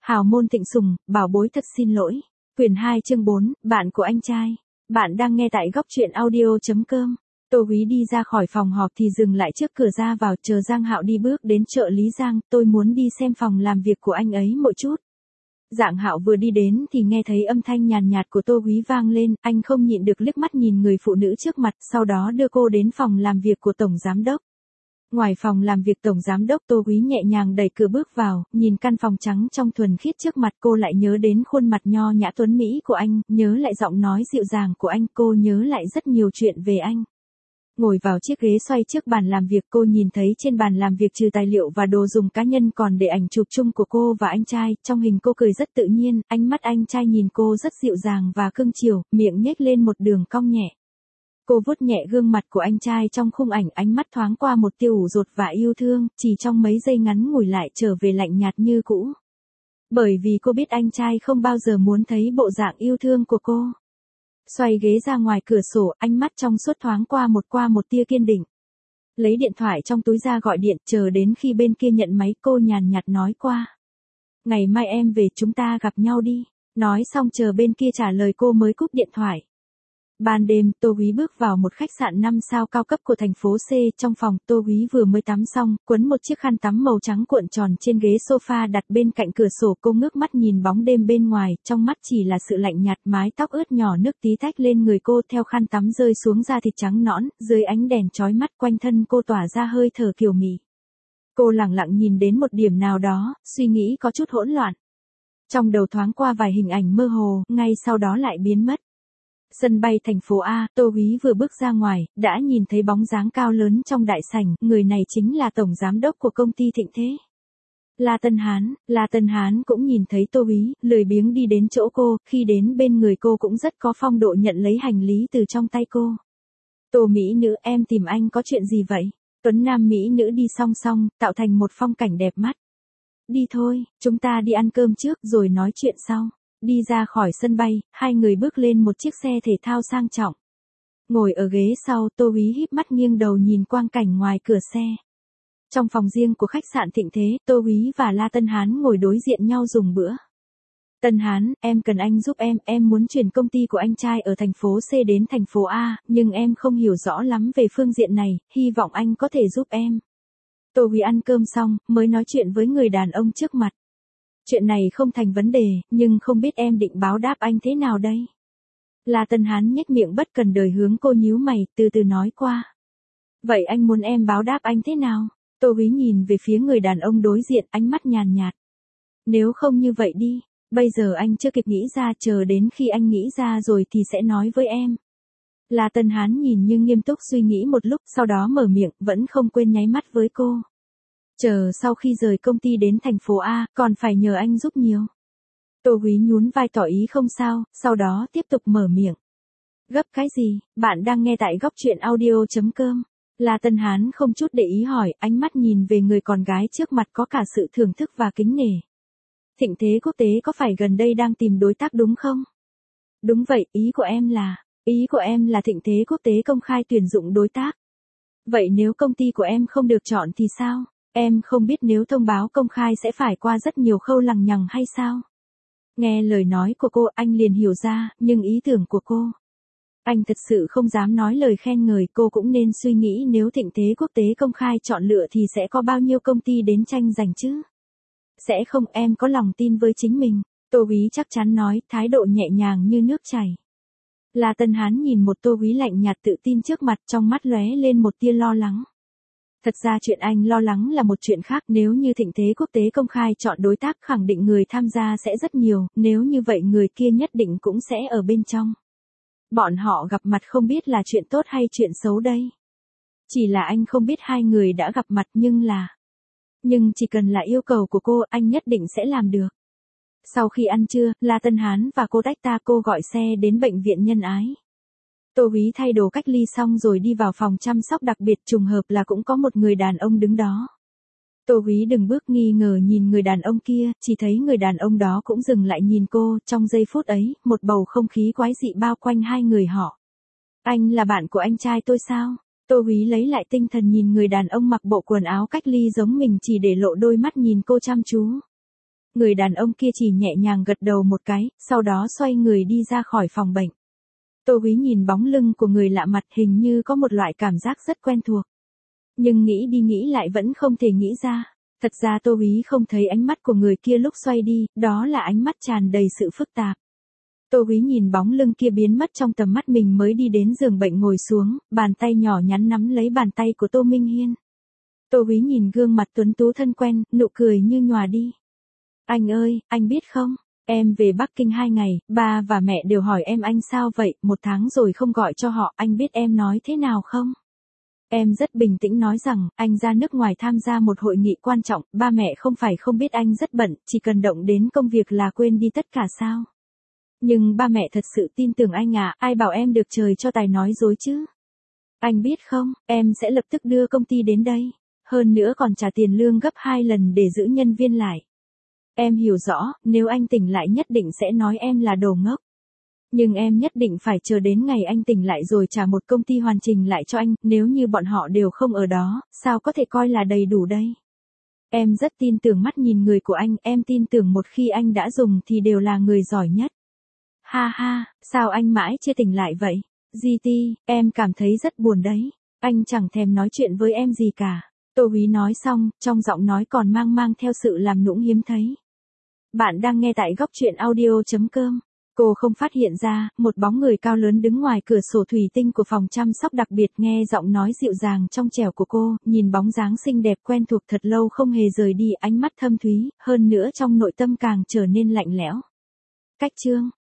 Hào môn Thịnh Sùng, bảo bối thật xin lỗi. Quyển 2 chương 4, bạn của anh trai. Bạn đang nghe tại góc truyện audio.com. Tô Quý đi ra khỏi phòng họp thì dừng lại trước cửa ra vào chờ Giang Hạo đi bước đến chợ Lý Giang, tôi muốn đi xem phòng làm việc của anh ấy một chút. Giang Hạo vừa đi đến thì nghe thấy âm thanh nhàn nhạt của Tô Quý vang lên, anh không nhịn được liếc mắt nhìn người phụ nữ trước mặt, sau đó đưa cô đến phòng làm việc của Tổng Giám Đốc. Ngoài phòng làm việc Tổng Giám Đốc, Tô Quý nhẹ nhàng đẩy cửa bước vào, nhìn căn phòng trắng trong thuần khiết trước mặt, cô lại nhớ đến khuôn mặt nho nhã tuấn mỹ của anh, nhớ lại giọng nói dịu dàng của anh, cô nhớ lại rất nhiều chuyện về anh. Ngồi vào chiếc ghế xoay trước bàn làm việc, cô nhìn thấy trên bàn làm việc trừ tài liệu và đồ dùng cá nhân còn để ảnh chụp chung của cô và anh trai, trong hình cô cười rất tự nhiên, ánh mắt anh trai nhìn cô rất dịu dàng và cưng chiều, miệng nhếch lên một đường cong nhẹ. Cô vuốt nhẹ gương mặt của anh trai trong khung ảnh, ánh mắt thoáng qua một tia ủ rột và yêu thương, chỉ trong mấy giây ngắn ngủi lại trở về lạnh nhạt như cũ. Bởi vì cô biết anh trai không bao giờ muốn thấy bộ dạng yêu thương của cô. Xoay ghế ra ngoài cửa sổ, ánh mắt trong suốt thoáng qua một tia kiên định. Lấy điện thoại trong túi ra gọi điện, chờ đến khi bên kia nhận máy, cô nhàn nhạt nói qua. Ngày mai em về chúng ta gặp nhau đi. Nói xong chờ bên kia trả lời cô mới cúp điện thoại. Ban đêm, Tô Quý bước vào một khách sạn 5 sao cao cấp của thành phố C, trong phòng, Tô Quý vừa mới tắm xong, quấn một chiếc khăn tắm màu trắng cuộn tròn trên ghế sofa đặt bên cạnh cửa sổ, cô ngước mắt nhìn bóng đêm bên ngoài, trong mắt chỉ là sự lạnh nhạt, mái tóc ướt nhỏ nước tí tách lên người cô theo khăn tắm rơi xuống da thịt trắng nõn, dưới ánh đèn chói mắt quanh thân cô tỏa ra hơi thở kiều mị. Cô lẳng lặng nhìn đến một điểm nào đó, suy nghĩ có chút hỗn loạn. Trong đầu thoáng qua vài hình ảnh mơ hồ, ngay sau đó lại biến mất. Sân bay thành phố A, Tô Quý vừa bước ra ngoài, đã nhìn thấy bóng dáng cao lớn trong đại sảnh, người này chính là Tổng Giám Đốc của công ty Thịnh Thế. La Tân Hán cũng nhìn thấy Tô Quý, lười biếng đi đến chỗ cô, khi đến bên người cô cũng rất có phong độ nhận lấy hành lý từ trong tay cô. Tô mỹ nữ, em tìm anh có chuyện gì vậy? Tuấn nam mỹ nữ đi song song, tạo thành một phong cảnh đẹp mắt. Đi thôi, chúng ta đi ăn cơm trước rồi nói chuyện sau. Đi ra khỏi sân bay, hai người bước lên một chiếc xe thể thao sang trọng. Ngồi ở ghế sau, Tô Quý híp mắt nghiêng đầu nhìn quang cảnh ngoài cửa xe. Trong phòng riêng của khách sạn Thịnh Thế, Tô Quý và La Tân Hán ngồi đối diện nhau dùng bữa. Tân Hán, em cần anh giúp em muốn chuyển công ty của anh trai ở thành phố C đến thành phố A, nhưng em không hiểu rõ lắm về phương diện này, hy vọng anh có thể giúp em. Tô Quý ăn cơm xong, mới nói chuyện với người đàn ông trước mặt. Chuyện này không thành vấn đề, nhưng không biết em định báo đáp anh thế nào đây? La Tân Hán nhếch miệng bất cần đời hướng cô nhíu mày, từ từ nói qua. Vậy anh muốn em báo đáp anh thế nào? Tô Quý nhìn về phía người đàn ông đối diện, ánh mắt nhàn nhạt. Nếu không như vậy đi, bây giờ anh chưa kịp nghĩ ra, chờ đến khi anh nghĩ ra rồi thì sẽ nói với em. La Tân Hán nhìn nhưng nghiêm túc suy nghĩ một lúc, sau đó mở miệng, vẫn không quên nháy mắt với cô. Chờ sau khi rời công ty đến thành phố A, còn phải nhờ anh giúp nhiều. Tô Quý nhún vai tỏ ý không sao, sau đó tiếp tục mở miệng. Gấp cái gì, bạn đang nghe tại góc truyện audio.com. La Tân Hán không chút để ý hỏi, ánh mắt nhìn về người con gái trước mặt có cả sự thưởng thức và kính nể. Thịnh Thế Quốc tế có phải gần đây đang tìm đối tác đúng không? Đúng vậy, ý của em là Thịnh Thế Quốc tế công khai tuyển dụng đối tác. Vậy nếu công ty của em không được chọn thì sao? Em không biết nếu thông báo công khai sẽ phải qua rất nhiều khâu lằng nhằng hay sao? Nghe lời nói của cô, anh liền hiểu ra, nhưng ý tưởng của cô. Anh thật sự không dám nói lời khen ngợi, cô cũng nên suy nghĩ nếu Thịnh Thế Quốc tế công khai chọn lựa thì sẽ có bao nhiêu công ty đến tranh giành chứ? Sẽ không, em có lòng tin với chính mình. Tô Quý chắc chắn nói, thái độ nhẹ nhàng như nước chảy. La Tân Hán nhìn một Tô Quý lạnh nhạt tự tin trước mặt, trong mắt lóe lên một tia lo lắng. Thật ra chuyện anh lo lắng là một chuyện khác, nếu như Thịnh Thế Quốc tế công khai chọn đối tác khẳng định người tham gia sẽ rất nhiều, nếu như vậy người kia nhất định cũng sẽ ở bên trong. Bọn họ gặp mặt không biết là chuyện tốt hay chuyện xấu đây. Chỉ là anh không biết hai người đã gặp mặt nhưng chỉ cần là yêu cầu của cô, anh nhất định sẽ làm được. Sau khi ăn trưa, La Tân Hán và cô tách ta, cô gọi xe đến bệnh viện Nhân Ái. Tô Quý thay đồ cách ly xong rồi đi vào phòng chăm sóc đặc biệt, trùng hợp là cũng có một người đàn ông đứng đó. Tô Quý đừng bước nghi ngờ nhìn người đàn ông kia, chỉ thấy người đàn ông đó cũng dừng lại nhìn cô, trong giây phút ấy, một bầu không khí quái dị bao quanh hai người họ. Anh là bạn của anh trai tôi sao? Tô Quý lấy lại tinh thần nhìn người đàn ông mặc bộ quần áo cách ly giống mình, chỉ để lộ đôi mắt nhìn cô chăm chú. Người đàn ông kia chỉ nhẹ nhàng gật đầu một cái, sau đó xoay người đi ra khỏi phòng bệnh. Tô Úy nhìn bóng lưng của người lạ mặt hình như có một loại cảm giác rất quen thuộc. Nhưng nghĩ đi nghĩ lại vẫn không thể nghĩ ra. Thật ra Tô Úy không thấy ánh mắt của người kia lúc xoay đi, đó là ánh mắt tràn đầy sự phức tạp. Tô Úy nhìn bóng lưng kia biến mất trong tầm mắt mình mới đi đến giường bệnh ngồi xuống, bàn tay nhỏ nhắn nắm lấy bàn tay của Tô Minh Hiên. Tô Úy nhìn gương mặt tuấn tú thân quen, nụ cười như nhòa đi. Anh ơi, anh biết không, em về Bắc Kinh 2 ngày, ba và mẹ đều hỏi em anh sao vậy, 1 tháng rồi không gọi cho họ, anh biết em nói thế nào không? Em rất bình tĩnh nói rằng, anh ra nước ngoài tham gia một hội nghị quan trọng, ba mẹ không phải không biết anh rất bận, chỉ cần động đến công việc là quên đi tất cả sao? Nhưng ba mẹ thật sự tin tưởng anh à, ai bảo em được trời cho tài nói dối chứ? Anh biết không, em sẽ lập tức đưa công ty đến đây, hơn nữa còn trả tiền lương gấp 2 lần để giữ nhân viên lại. Em hiểu rõ, nếu anh tỉnh lại nhất định sẽ nói em là đồ ngốc. Nhưng em nhất định phải chờ đến ngày anh tỉnh lại rồi trả một công ty hoàn chỉnh lại cho anh, nếu như bọn họ đều không ở đó, sao có thể coi là đầy đủ đây? Em rất tin tưởng mắt nhìn người của anh, em tin tưởng một khi anh đã dùng thì đều là người giỏi nhất. Ha ha, sao anh mãi chưa tỉnh lại vậy? GT, em cảm thấy rất buồn đấy. Anh chẳng thèm nói chuyện với em gì cả. Tô Úy nói xong, trong giọng nói còn mang theo sự làm nũng hiếm thấy. Bạn đang nghe tại góc truyện audio.com. Cô không phát hiện ra, một bóng người cao lớn đứng ngoài cửa sổ thủy tinh của phòng chăm sóc đặc biệt, nghe giọng nói dịu dàng trong trẻo của cô, nhìn bóng dáng xinh đẹp quen thuộc thật lâu không hề rời đi, ánh mắt thâm thúy, hơn nữa trong nội tâm càng trở nên lạnh lẽo. Cách chương